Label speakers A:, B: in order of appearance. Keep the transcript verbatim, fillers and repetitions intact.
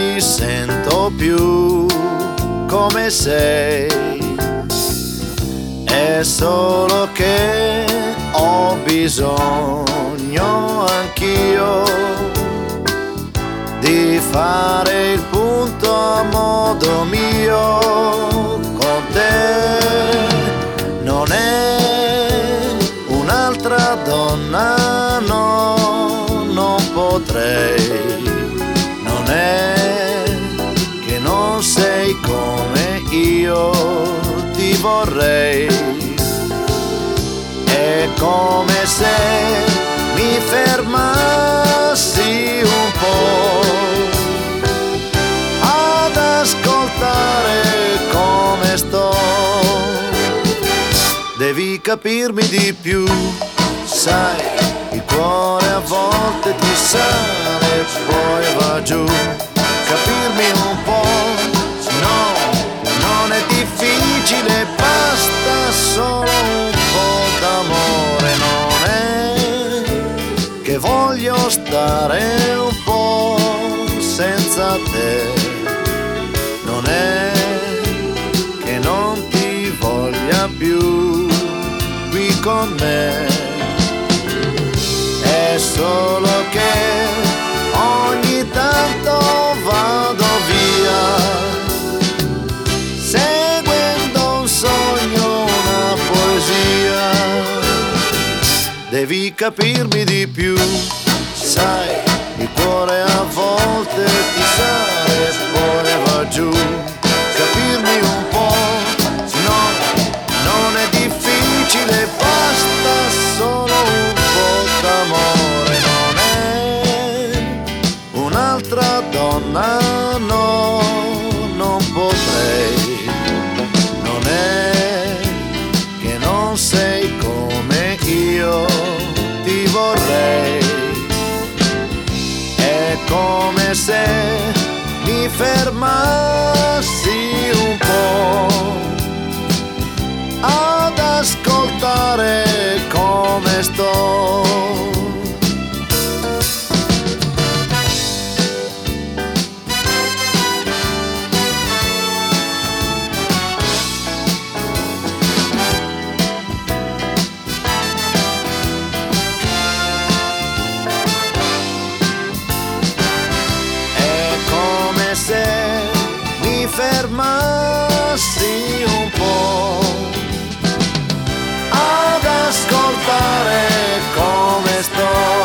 A: ti sento più come sei. È solo che ho bisogno anch'io di fare il punto a modo mio con te. Non è un'altra donna, no, non potrei. Non è che non sei come io ti vorrei. È come se mi fermassi un po' ad ascoltare come sto. Devi capirmi di più, sai, il cuore a volte ti sale e poi va giù. Capirmi un po', no, non è difficile, basta solo un po' d'amore. Non è che voglio stare un po' senza te, non è che non ti voglia più qui con me. È solo che ogni tanto vado via seguendo un sogno, una poesia. Devi capirmi di più, sai, il cuore a volte ti sale e poi va giù. Capirmi un po', no, non è difficile, basta solo un po' d'amore. Non è un'altra donna, no, non potrei. Non è che non sei come io ti vorrei. È come se mi fermassi un po' ad ascoltare come sto. Se mi fermassi un po' ad ascoltare come sto.